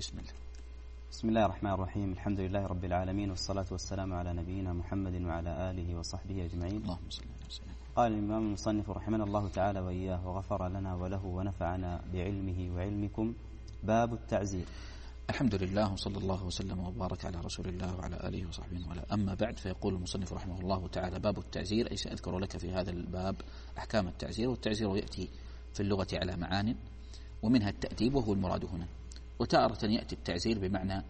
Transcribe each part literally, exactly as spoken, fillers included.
بسم الله. بسم الله الرحمن الرحيم. الحمد لله رب العالمين، والصلاة والسلام على نبينا محمد وعلى آله وصحبه أجمعين. اللهم صل على سيدنا. قال الإمام المصنف رحمنا الله تعالى وإياه وغفر لنا وله ونفعنا بعلمه وعلمكم. باب التعزير. الحمد لله وصلى الله وسلم وبارك على رسول الله وعلى آله وصحبه وعلى. أما بعد، فيقول المصنف رحمه الله تعالى: باب التعزير، أي سأذكر لك في هذا الباب أحكام التعزير. والتعزير يأتي في اللغة على معان، ومنها التأديب وهو المراد هنا، وتارة يأتي التعزير بمعنى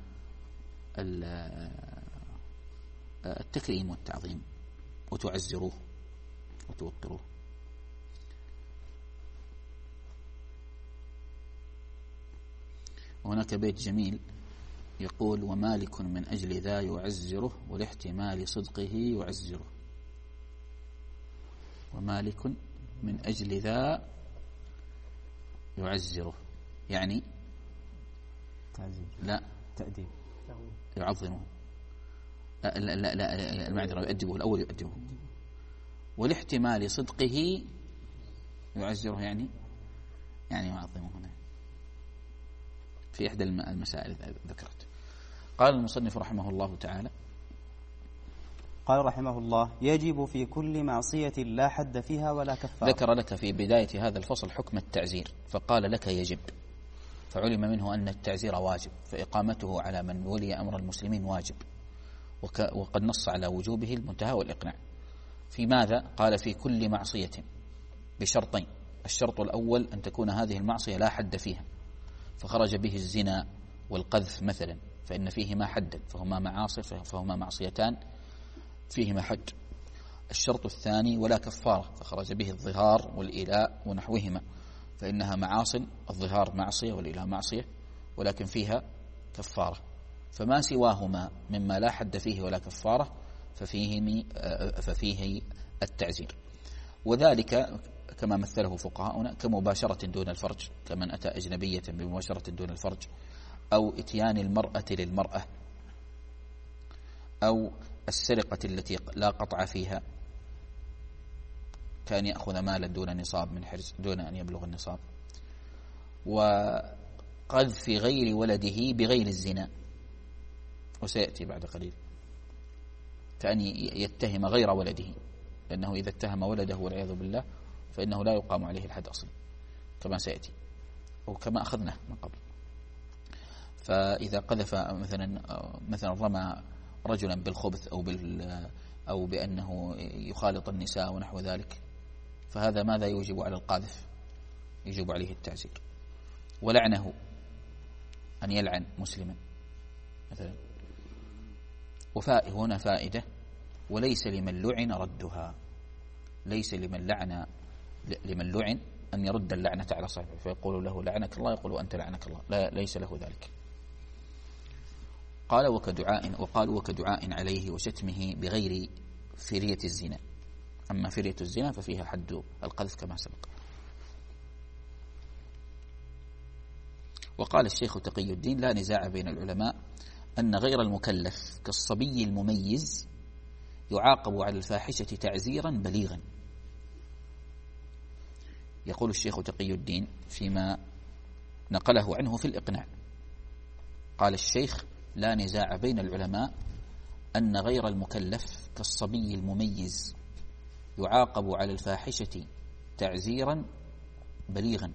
التكريم والتعظيم، وتعزروه وتوقروه. وهناك بيت جميل يقول: ومالك من أجل ذا يعزره ولاحتمال صدقه يعزره. ومالك من أجل ذا يعزره، يعني تعزير. لا، تأديب، يعظمه. لا لا لا, لا المعذرة، يؤدبه. الأول يؤدبه. ولاحتمال صدقه يعزره، يعني يعني يعظمه. هنا في إحدى المسائل ذكرت. قال المصنف رحمه الله تعالى: قال رحمه الله: يجب في كل معصية لا حد فيها ولا كفارة. ذكر لك في بداية هذا الفصل حكم التعزير، فقال لك يجب، فعلم منه أن التعزير واجب، فإقامته على من ولي أمر المسلمين واجب، وقد نص على وجوبه المنتهى والإقناع. في ماذا؟ قال: في كل معصية، بشرطين. الشرط الأول أن تكون هذه المعصية لا حد فيها، فخرج به الزنا والقذف مثلا، فإن فيهما حدا، فهما معاصي، فهما معصيتان فيهما حد. الشرط الثاني: ولا كفارة، فخرج به الظهار والإيلاء ونحوهما، فإنها معاصي. الظهار معصية والإيلاء معصية، ولكن فيها كفارة. فما سواهما مما لا حد فيه ولا كفارة ففيه, ففيه التعزير. وذلك كما مثله فقهاؤنا كمباشرة دون الفرج، كمن أتى أجنبية بمباشرة دون الفرج، أو إتيان المرأة للمرأة، أو السرقة التي لا قطع فيها، كان يأخذ مالا دون نصاب من حرز دون أن يبلغ النصاب، وقذف غير ولده بغير الزنا، وسيأتي بعد قليل، كأن يتهم غير ولده، لأنه إذا اتهم ولده والعياذ بالله فإنه لا يقام عليه الحد أصلا، كما سيأتي وكما أخذناه من قبل. فإذا قذف مثلا مثلا رمى رجلا بالخبث أو بال أو بأنه يخالط النساء ونحو ذلك، فهذا ماذا يوجب على القاذف؟ يجب عليه التعزير. ولعنه، أن يلعن مسلما مثلا. وفاء هنا فائدة: وليس لمن لعن ردها، ليس لمن لعن لمن لعن أن يرد اللعنة على صاحبه، فيقول له لعنك الله، يقول أنت لعنك الله، لا، ليس له ذلك. قال: وكدعاء، وقال: وكدعاء عليه وشتمه بغير فرية الزنا. أما فرية الزنا ففيها حد القذف كما سبق. وقال الشيخ تقي الدين: لا نزاع بين العلماء أن غير المكلف كالصبي المميز يعاقب على الفاحشة تعزيرا بليغا. يقول الشيخ تقي الدين فيما نقله عنه في الإقناع، قال الشيخ: لا نزاع بين العلماء أن غير المكلف كالصبي المميز يعاقب على الفاحشة تعزيرا بليغا.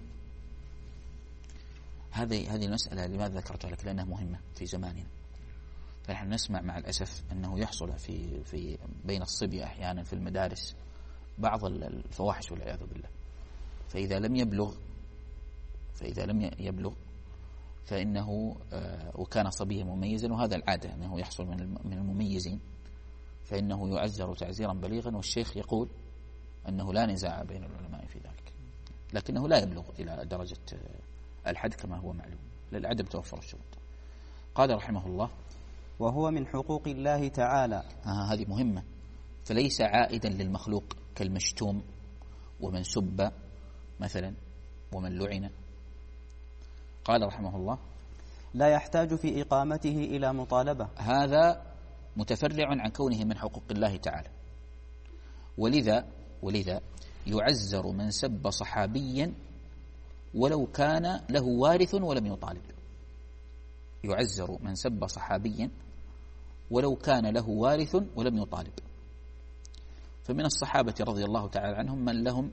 هذه هذه المسألة لماذا ذكرتها لك؟ لأنها مهمة في زماننا. فنحن نسمع مع الأسف أنه يحصل في في بين الصبية أحيانا في المدارس بعض الفواحش والعياذ بالله. فإذا لم يبلغ فإذا لم يبلغ فإنه وكان صبيا مميزا، وهذا العادة أنه يحصل من المميزين، فإنه يعزر تعزيرا بليغا. والشيخ يقول أنه لا نزاع بين العلماء في ذلك، لكنه لا يبلغ إلى درجة الحد كما هو معلوم، للعدم توفر الشروط. قال رحمه الله: وهو من حقوق الله تعالى. آه هذه مهمة. فليس عائدا للمخلوق كالمشتوم ومن سب مثلا ومن لعن. قال رحمه الله: لا يحتاج في إقامته إلى مطالبة. هذا متفرع عن كونه من حقوق الله تعالى. ولذا ولذا يعزر من سب صحابيا ولو كان له وارث ولم يطالب. يعزر من سب صحابيا ولو كان له وارث ولم يطالب. فمن الصحابة رضي الله تعالى عنهم من لهم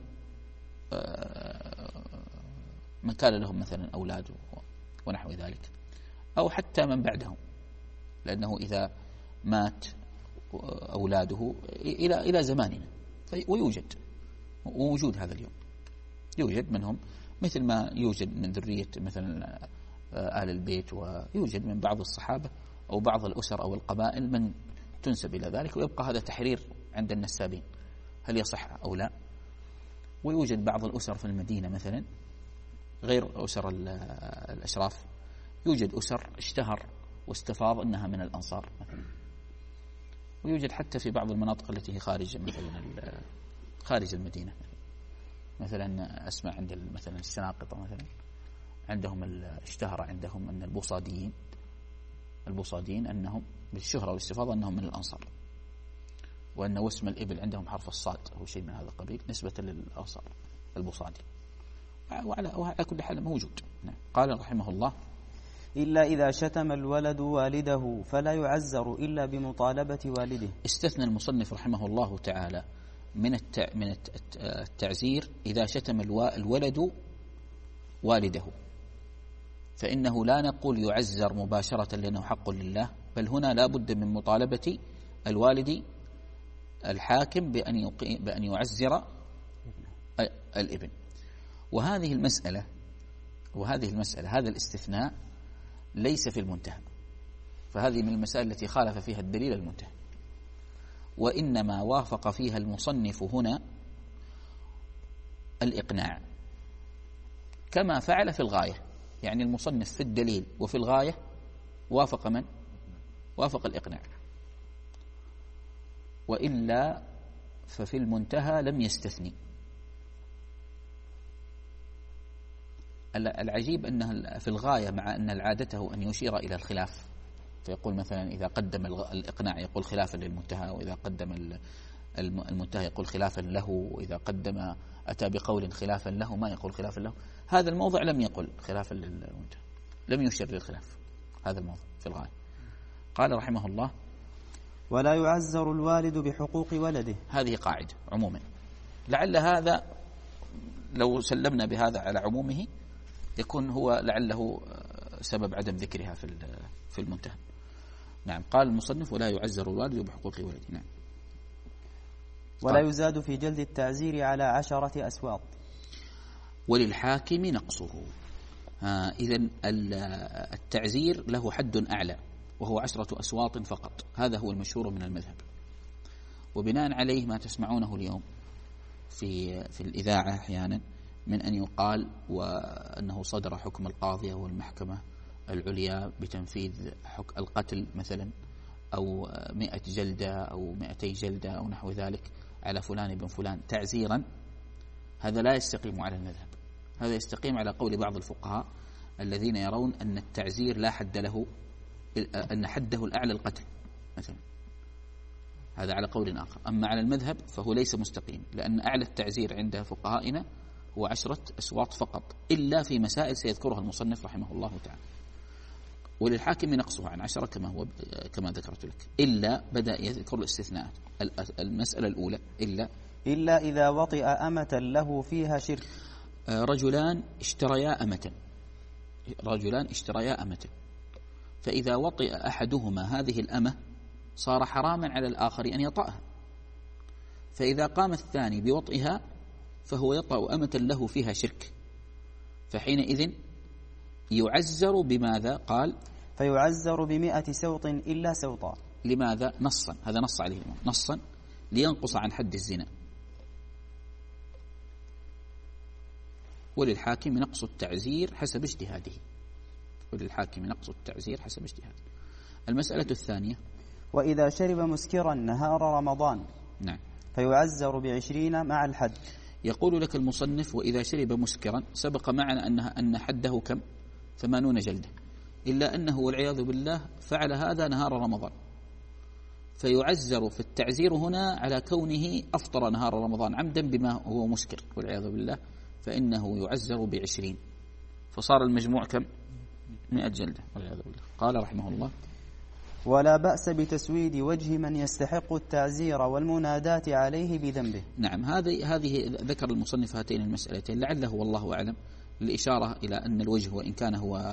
من كان لهم مثلا أولاد ونحو ذلك، أو حتى من بعدهم، لأنه إذا مات أولاده إلى إلى زماننا ويوجد ووجود هذا اليوم، يوجد منهم مثل ما يوجد من ذرية مثلا آل البيت، ويوجد من بعض الصحابة أو بعض الأسر أو القبائل من تنسب إلى ذلك، ويبقى هذا تحرير عند النسابين هل يصح أو لا. ويوجد بعض الأسر في المدينة مثلا غير أسر الأشراف، يوجد أسر اشتهر واستفاض أنها من الأنصار مثلا. ويوجد حتى في بعض المناطق التي هي خارج مثلا خارج المدينة، مثلا أسمع عند مثلا السناقطة مثلا عندهم اشتهر عندهم أن البوصاديين البوصاديين أنهم بالشهرة والاستفاضة أنهم من الأنصار، وأن واسم الإبل عندهم حرف الصاد أو شيء من هذا القبيل نسبة للأنصار البوصادي. وعلى, وعلى كل حال موجود. قال رحمه الله: إلا إذا شتم الولد والده فلا يعزر إلا بمطالبة والده. استثنى المصنف رحمه الله تعالى من من التعزير إذا شتم الولد والده، فإنه لا نقول يعزر مباشرة لأنه حق لله، بل هنا لا بد من مطالبة الوالد الحاكم بأن بأن يعزر الابن. وهذه المسألة وهذه المسألة هذا الاستثناء ليس في المنتهى، فهذه من المسائل التي خالف فيها الدليل المنتهى، وإنما وافق فيها المصنف هنا الإقناع كما فعل في الغاية. يعني المصنف في الدليل وفي الغاية وافق من؟ وافق الإقناع، وإلا ففي المنتهى لم يستثني. العجيب أنه في الغاية مع أن العادته أن يشير إلى الخلاف، فيقول مثلا إذا قدم الإقناع يقول خلافا للمنتهى، وإذا قدم المنتهى يقول خلافا له، وإذا قدم أتى بقول خلافا له ما يقول خلافا له. هذا الموضع لم يقل خلافا للمنتهى، لم يشير للخلاف. هذا الموضع في الغاية. قال رحمه الله: ولا يعزر الوالد بحقوق ولده. هذه قاعدة عموما، لعل هذا لو سلمنا بهذا على عمومه يكون هو لعله سبب عدم ذكرها في في المنتهى. نعم. قال المصنف: ولا يعزر الوالد بحقوق ولده. نعم. ولا يزاد في جلد التعزير على عشرة أسواط. وللحاكم نقصه. إذن التعزير له حد أعلى وهو عشرة أسواط فقط، هذا هو المشهور من المذهب. وبناء عليه ما تسمعونه اليوم في في الإذاعة أحيانا من أن يقال وأنه صدر حكم القاضية والمحكمة العليا بتنفيذ حكم القتل مثلا، أو مئة جلدة أو مئتي جلدة أو نحو ذلك على فلان بن فلان تعزيرا، هذا لا يستقيم على المذهب. هذا يستقيم على قول بعض الفقهاء الذين يرون أن التعزير لا حد له، أن حده الأعلى القتل مثلا، هذا على قول آخر. أما على المذهب فهو ليس مستقيم، لأن أعلى التعزير عند فقهائنا هو عشرة أسواط فقط، إلا في مسائل سيذكرها المصنف رحمه الله تعالى. وللحاكم نقصه عن عشرة كما هو كما ذكرت لك، إلا بدأ يذكر الاستثناءات. المسألة الأولى إلا إلا إذا وطئ أمة له فيها شرك. رجلان اشتريا أمة رجلان اشتريا أمة فإذا وطئ أحدهما هذه الأمة صار حراما على الآخر أن يطأها، فإذا قام الثاني بوطئها فهو يطأ أمة له فيها شرك، فحينئذ يعزر بماذا؟ قال: فيعزر بمئة سوط إلا سوطا. لماذا؟ نصا، هذا نص عليه نصا لينقص عن حد الزنا. وللحاكم نقص التعزير حسب اجتهاده. وللحاكم نقص التعزير حسب اجتهاده. المسألة الثانية: وإذا شرب مسكرا نهار رمضان. نعم. فيعزر بعشرين مع الحد. يقول لك المصنف: وإذا شرب مسكرا، سبق معنا أنها أن حده كم؟ ثمانون جلدة، إلا أنه والعياذ بالله فعل هذا نهار رمضان، فيعزر في التعزير هنا على كونه أفطر نهار رمضان عمدا بما هو مسكر والعياذ بالله، فإنه يعزر بعشرين، فصار المجموع كم؟ مئة جلدة والعياذ بالله. قال رحمه الله: ولا بأس بتسويد وجه من يستحق التعزير والمنادات عليه بذنبه. نعم، هذه هذه ذكر المصنف هاتين المسألتين لعله والله أعلم الإشارة إلى أن الوجه وإن كان هو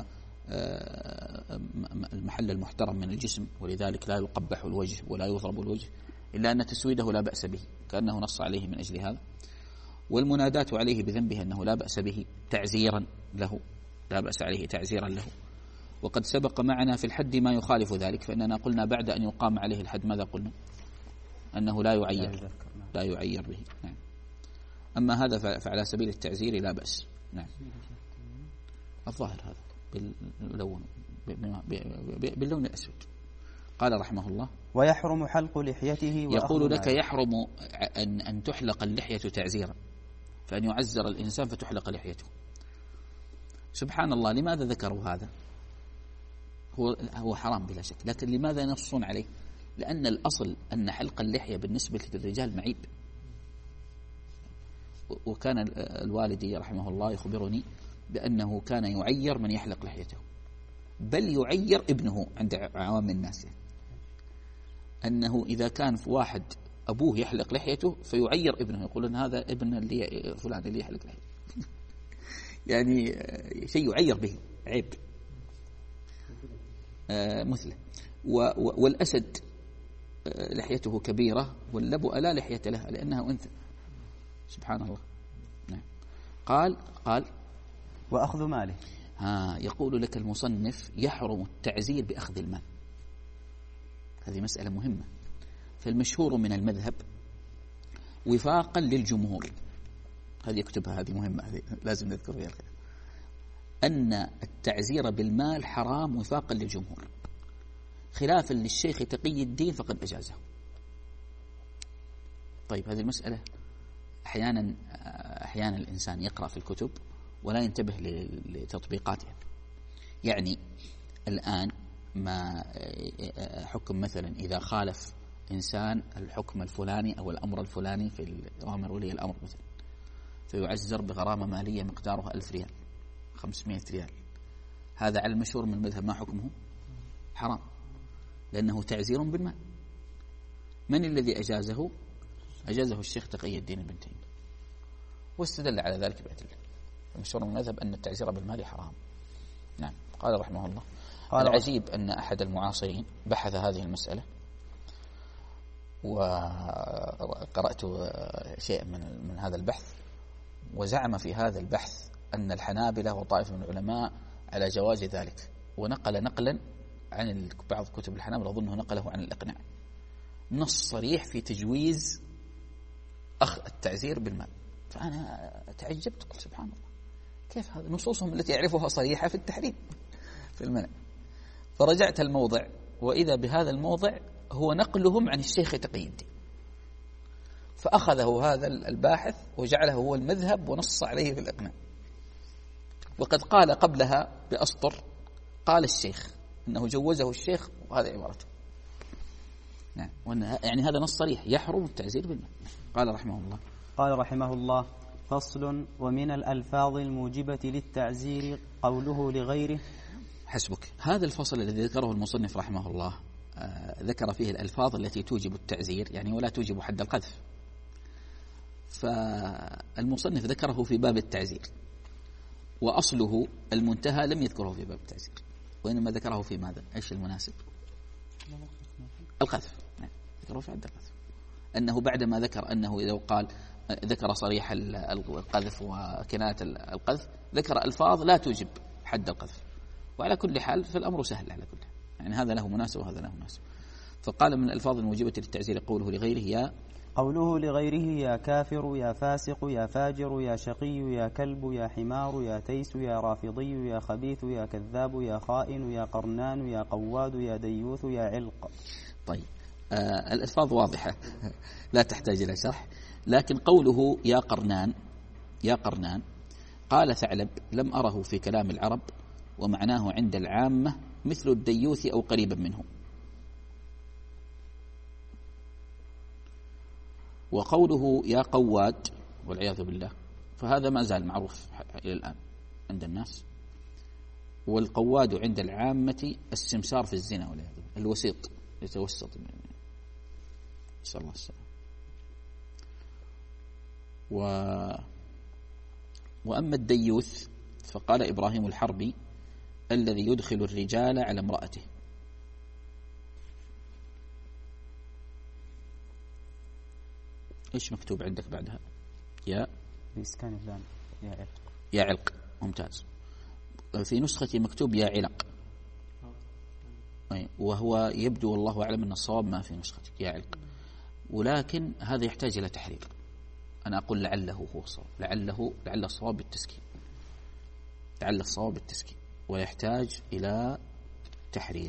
المحل المحترم من الجسم ولذلك لا يقبح الوجه ولا يضرب الوجه، إلا أن تسويده لا بأس به كأنه نص عليه من أجل هذا. والمنادات عليه بذنبه أنه لا بأس به تعزيرا له، لا بأس عليه تعزيرا له. وقد سبق معنا في الحد ما يخالف ذلك، فإننا قلنا بعد أن يقام عليه الحد ماذا قلنا؟ أنه لا يعير لا يعير به. نعم. أما هذا فعلى سبيل التعزير لا بأس. نعم. الظاهر هذا باللون باللون الأسود. قال رحمه الله: ويحرم حلق لحيته. يقول لك يحرم أن أن تحلق اللحية تعزيرا، فأن يعزر الإنسان فتحلق لحيته. سبحان الله، لماذا ذكروا هذا؟ هو هو حرام بلا شك، لكن لماذا ينصون عليه؟ لأن الأصل أن حلق اللحية بالنسبة للرجال معيب. وكان الوالدي رحمه الله يخبرني بأنه كان يعير من يحلق لحيته، بل يعير ابنه عند عوام الناس، أنه إذا كان في واحد أبوه يحلق لحيته فيعير ابنه، يقولون هذا ابن اللي فلان اللي يحلق لحيته يعني شيء يعير به، عيب. آه مثله. والأسد لحيته كبيرة واللبؤ لا لحية لها لأنها أنثى. سبحان الله. نعم. قال قال وأخذ ماله. ها يقول لك المصنف: يحرم التعزير بأخذ المال. هذه مسألة مهمة. فالمشهور من المذهب وفاقا للجمهور، هذه يكتبها، هذه مهمة، هذه لازم نذكر فيها الخير، أن التعزير بالمال حرام وفاقا للجمهور، خلافا للشيخ تقي الدين فقد أجازه. طيب، هذه المسألة أحيانا أحيانا الإنسان يقرأ في الكتب ولا ينتبه لتطبيقاتها. يعني الآن ما حكم مثلا إذا خالف إنسان الحكم الفلاني أو الأمر الفلاني في أوامر ولي الأمر مثلا، فيعزر بغرامة مالية مقدارها ألف ريال، خمسمائة ريال، هذا على المشهور من المذهب ما حكمه؟ حرام، لأنه تعزير بالمال. من الذي أجازه؟ أجازه الشيخ تقي الدين ابن تيمية، واستدل على ذلك بأدلة. المشهور من المذهب أن التعزير بالمال حرام. نعم. قال رحمه الله: قال العجيب أن أحد المعاصرين بحث هذه المسألة، وقرأت شيء من من هذا البحث، وزعم في هذا البحث أن الحنابلة وطائفة من العلماء على جواز ذلك، ونقل نقلا عن بعض كتب الحنابلة، أظنه نقله عن الإقناع، نص صريح في تجويز أخذ التعزير بالمال. فأنا تعجبت، قلت سبحان الله، كيف هذا؟ نصوصهم التي يعرفها صريحة في التحريم في المنع. فرجعت الموضع وإذا بهذا الموضع هو نقلهم عن الشيخ تقي الدين، فأخذه هذا الباحث وجعله هو المذهب ونص عليه في الإقناع. وقد قال قبلها بأسطر قال الشيخ أنه جوزه الشيخ، وهذا عبارته. نعم. يعني هذا نص صريح يحرم التعزير بالمال. قال رحمه الله: قال رحمه الله: فصل. ومن الألفاظ الموجبة للتعزير قوله لغيره. حسبك. هذا الفصل الذي ذكره المصنف رحمه الله آه ذكر فيه الألفاظ التي توجب التعزير يعني ولا توجب حد القذف. فالمصنف ذكره في باب التعزير، وأصله المنتهى لم يذكره في باب التعزير، وإنما ذكره في ماذا؟ إيش المناسب؟ القذف. يعني ذكره في حد القذف، أنه بعدما ذكر أنه إذا قال ذكر صريح القذف وكناية القذف، ذكر ألفاظ لا توجب حد القذف. وعلى كل حال فالأمر سهل على كل حال، يعني هذا له مناسب وهذا له مناسب. فقال: من الألفاظ الموجبة للتعزير قوله لغيره يا قوله لغيره يا كافر يا فاسق يا فاجر يا شقي يا كلب يا حمار يا تيس يا رافضي يا خبيث يا كذاب يا خائن يا قرنان يا قواد يا ديوث يا علق. طيب، آه الألفاظ واضحة لا تحتاج إلى شرح. لكن قوله يا قرنان يا قرنان، قال ثعلب: لم أره في كلام العرب، ومعناه عند العامة مثل الديوث أو قريبا منه. وقوله يا قواد والعياذ بالله، فهذا ما زال معروف إلى الآن عند الناس، والقواد عند العامة السمسار في الزنا والعياذ بالله، الوسيط يتوسط، نسأل الله السلامة. و... وأما الديوث فقال إبراهيم الحربي الذي يدخل الرجال على امرأته. إيش مكتوب عندك بعدها؟ يا بإسكان اللام يا علق. يا علق، ممتاز. في نسختي مكتوب يا علق، وهو يبدو والله أعلم أن الصواب ما في نسختي يا علق، ولكن هذا يحتاج إلى تحرير. أنا أقول لعله هو الصواب، لعله لعل الصواب بالتسكين، لعل الصواب بالتسكين، ويحتاج إلى تحرير.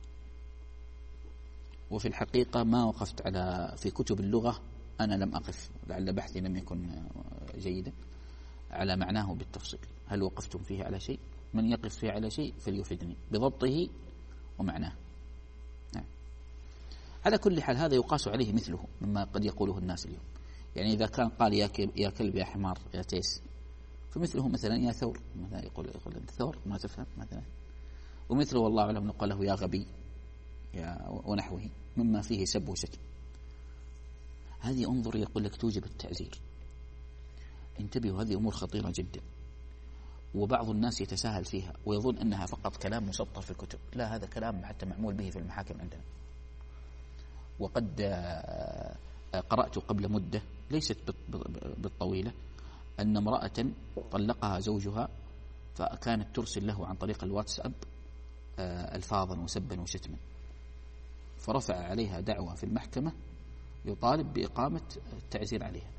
وفي الحقيقة ما وقفت على في كتب اللغة، أنا لم أقف، لعل بحثي لم يكن جيدا، على معناه بالتفصيل. هل وقفتم فيه على شيء؟ من يقف فيه على شيء فليفيدني بضبطه ومعناه. نعم. على كل حال هذا يقاس عليه مثله مما قد يقوله الناس اليوم. يعني إذا كان قال يا يا كلب يا حمار يا تيس، فمثله مثلا يا ثور، مثلا يقول يقول أنت ثور ما تفهم مثلا، ومثله والله أعلم نقول له يا غبي يا ونحوه مما فيه سب وشتم. هذه انظر يقول لك توجب التعزير. انتبهوا، هذه أمور خطيرة جدا، وبعض الناس يتساهل فيها ويظن أنها فقط كلام مسطر في الكتب. لا، هذا كلام حتى معمول به في المحاكم عندنا. وقد قرأت قبل مدة ليست بالطويلة أن امرأة طلقها زوجها، فكانت ترسل له عن طريق الواتساب ألفاظا وسبا وشتما، فرفع عليها دعوة في المحكمة يطالب بإقامة التعزير عليها.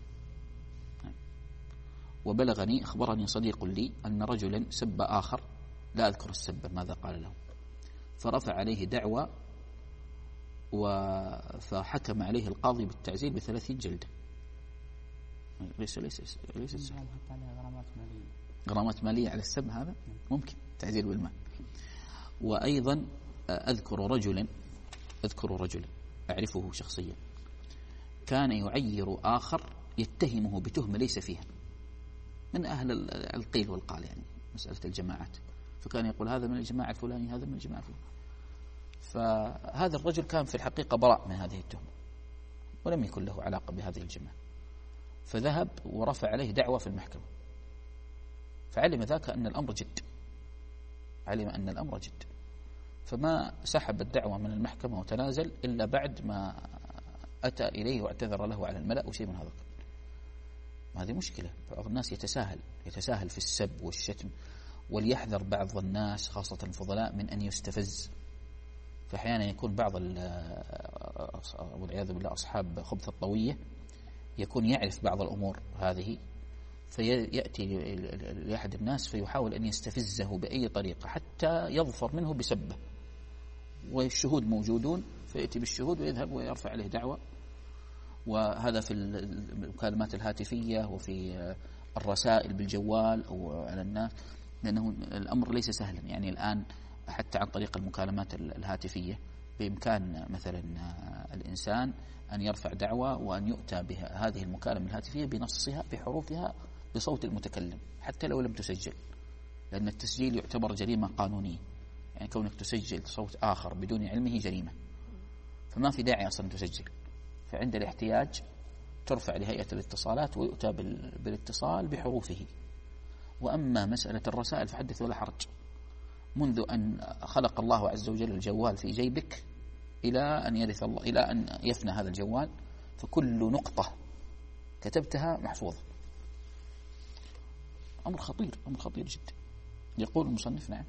وبلغني أخبرني صديق لي أن رجلا سب آخر، لا أذكر السب ماذا قال له، فرفع عليه دعوة فحكم عليه القاضي بالتعزير بثلاثين جلدة. ليس ليس ليس سهل. غرامات مالية على السب، هذا ممكن تعزير بالمال. وأيضا أذكر رجلا أذكر رجلا أعرفه شخصيا كان يعير آخر يتهمه بتهمة ليس فيها، من أهل القيل والقال، يعني مسألة الجماعات، فكان يقول هذا من الجماعة الفلاني هذا من الجماعة الفلاني. فهذا الرجل كان في الحقيقة براء من هذه التهمة ولم يكن له علاقة بهذه الجماعة، فذهب ورفع عليه دعوة في المحكمة، فعلم ذاك أن الأمر جد، علم أن الأمر جد، فما سحب الدعوة من المحكمة وتنازل إلا بعد ما أتى إليه واعتذر له على الملأ وشيء من هذا. هذه مشكلة. بعض الناس يتساهل يتساهل في السب والشتم، وليحذر بعض الناس خاصة الفضلاء من أن يستفز. فأحيانا يكون بعض والعياذ بالله أصحاب خبث الطوية يكون يعرف بعض الأمور هذه، فيأتي لأحد الناس فيحاول أن يستفزه بأي طريقة حتى يظفر منه بسبه، والشهود موجودون، فيأتي بالشهود ويذهب ويرفع عليه دعوة. وهذا في المكالمات الهاتفية وفي الرسائل بالجوال أو على الناس، لأنه الأمر ليس سهلا. يعني الآن حتى عن طريق المكالمات الهاتفية بإمكان مثلا الإنسان أن يرفع دعوة وأن يؤتى بها هذه المكالمة الهاتفية بنصها بحروفها بصوت المتكلم حتى لو لم تسجل، لأن التسجيل يعتبر جريمة قانونية. يعني كونك تسجل صوت آخر بدون علمه جريمة، فما في داعي أصلا تسجل. فعند الاحتياج ترفع لهيئة الاتصالات ويؤتى بالاتصال بحروفه. وأما مسألة الرسائل فحدث ولا حرج، منذ أن خلق الله عز وجل الجوال في جيبك إلى أن يرث الله، إلى أن يفنى هذا الجوال، فكل نقطة كتبتها محفوظة. أمر خطير، أمر خطير جدا. يقول المصنف نعم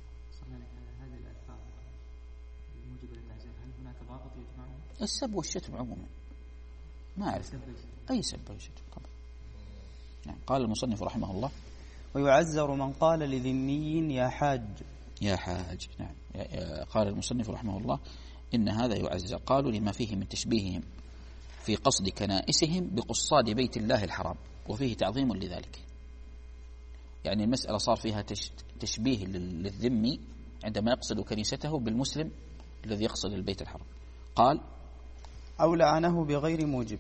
السب والشتم عموما، ما أعرف أي سب أو شتم طبعا. نعم. قال المصنف رحمه الله ويعزر من قال لذمي يا حاج يا حاج. نعم. قال المصنف رحمه الله إن هذا يعزر، قالوا لما فيه من تشبيههم في قصد كنائسهم بقصاد بيت الله الحرام وفيه تعظيم لذلك. يعني المسألة صار فيها تشبيه للذمي عندما يقصد كنيسته بالمسلم الذي يقصد البيت الحرام. قال أو لعنه بغير موجب.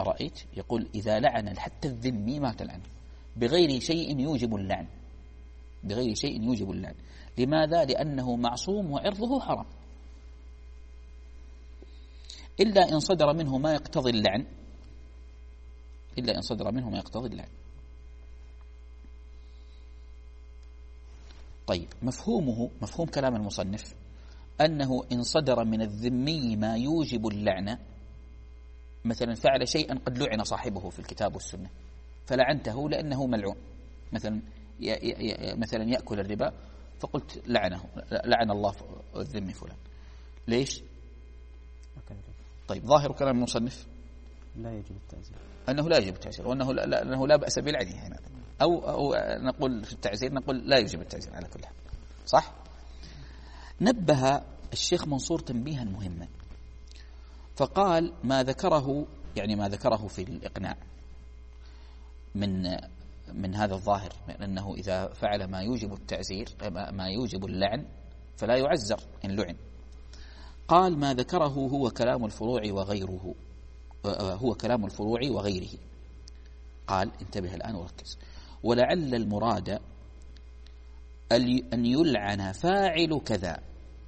رأيت يقول إذا لعن حتى الذمي ما تلعنه بغير شيء يوجب اللعن. بغير شيء يوجب اللعن. لماذا؟ لأنه معصوم وعرضه حرام، إلا إن صدر منه ما يقتضي اللعن، إلا إن صدر منه ما يقتضي اللعن. طيب، مفهومه، مفهوم كلام المصنف أنه إن صدر من الذمي ما يوجب اللعنة، مثلا فعل شيئا قد لعن صاحبه في الكتاب والسنة فلعنته لأنه ملعون، مثلا مثلا يأكل الربا فقلت لعنه، لعن الله الذمي فلان. ليش؟ طيب، ظاهر كلام المصنف لا يجب التعزير، أنه لا يجب التعزير، وأنه لا, أنه لا بأس بلعنه يعني. أو, أو نقول في التعزير، نقول لا يجب التعزير على كل حال. صح؟ نبه الشيخ منصور تنبيها مهما، فقال ما ذكره، يعني ما ذكره في الإقناع من من هذا الظاهر، من أنه إذا فعل ما يوجب التعزير، ما يوجب اللعن، فلا يعزر إن لعن. قال ما ذكره هو كلام الفروع وغيره، هو كلام الفروع وغيره. قال انتبه الآن وركز: ولعل المراد أن يلعن فاعل كذا.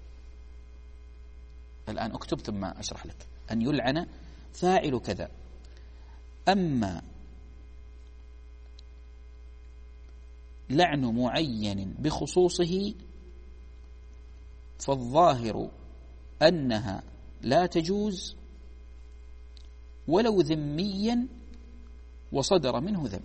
الآن اكتب ثم أشرح لك. أن يلعن فاعل كذا. أما لعن معين بخصوصه فالظاهر أنها لا تجوز ولو ذميا وصدر منه ذنب.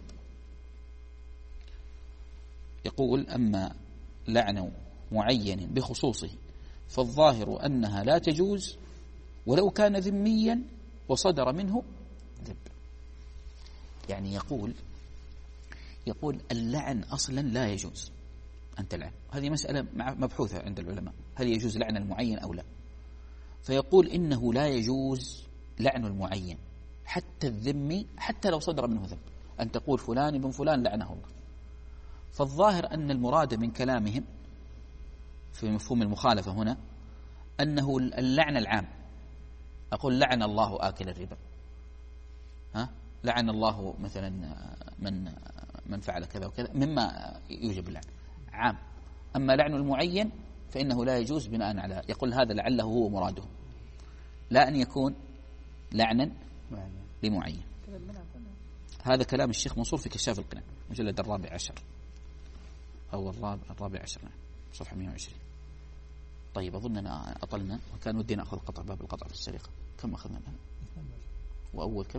يقول: أما لعن معين بخصوصه فالظاهر أنها لا تجوز ولو كان ذميا وصدر منه ذنب. يعني يقول يقول اللعن أصلا لا يجوز أن تلعن. هذه مسألة مبحوثة عند العلماء، هل يجوز لعن المعين أو لا. فيقول إنه لا يجوز لعن المعين حتى الذمي، حتى لو صدر منه ذنب، أن تقول فلان ابن فلان لعنه الله. فالظاهر أن المراد من كلامهم في مفهوم المخالفة هنا أنه اللعن العام. أقول لعن الله آكل الربا، ها؟ لعن الله مثلا من من فعل كذا وكذا مما يوجب اللعن، عام. أما لعن المعين فإنه لا يجوز بناء على، يقول هذا لعله هو مراده، لا أن يكون لعنا لمعين. هذا كلام الشيخ منصور في كشاف القناع، مجلد الرابع عشر أو الرابع عشر، صفحة مئة وعشرين. طيب، أظننا أطلنا، وكان ودي نأخذ قطع باب القطع في السرقة. كم أخذنا الآن؟ وأول كم؟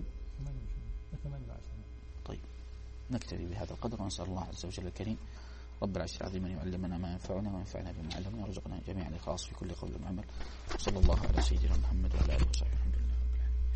طيب، نكتفي بهذا القدر، ونسأل الله عز وجل الكريم رب العرش العظيم أن يعلمنا ما ينفعنا وينفعنا بما علمنا، ويرزقنا جميعا الإخلاص في كل قول وعمل. صلى الله على سيدنا محمد وعلى آله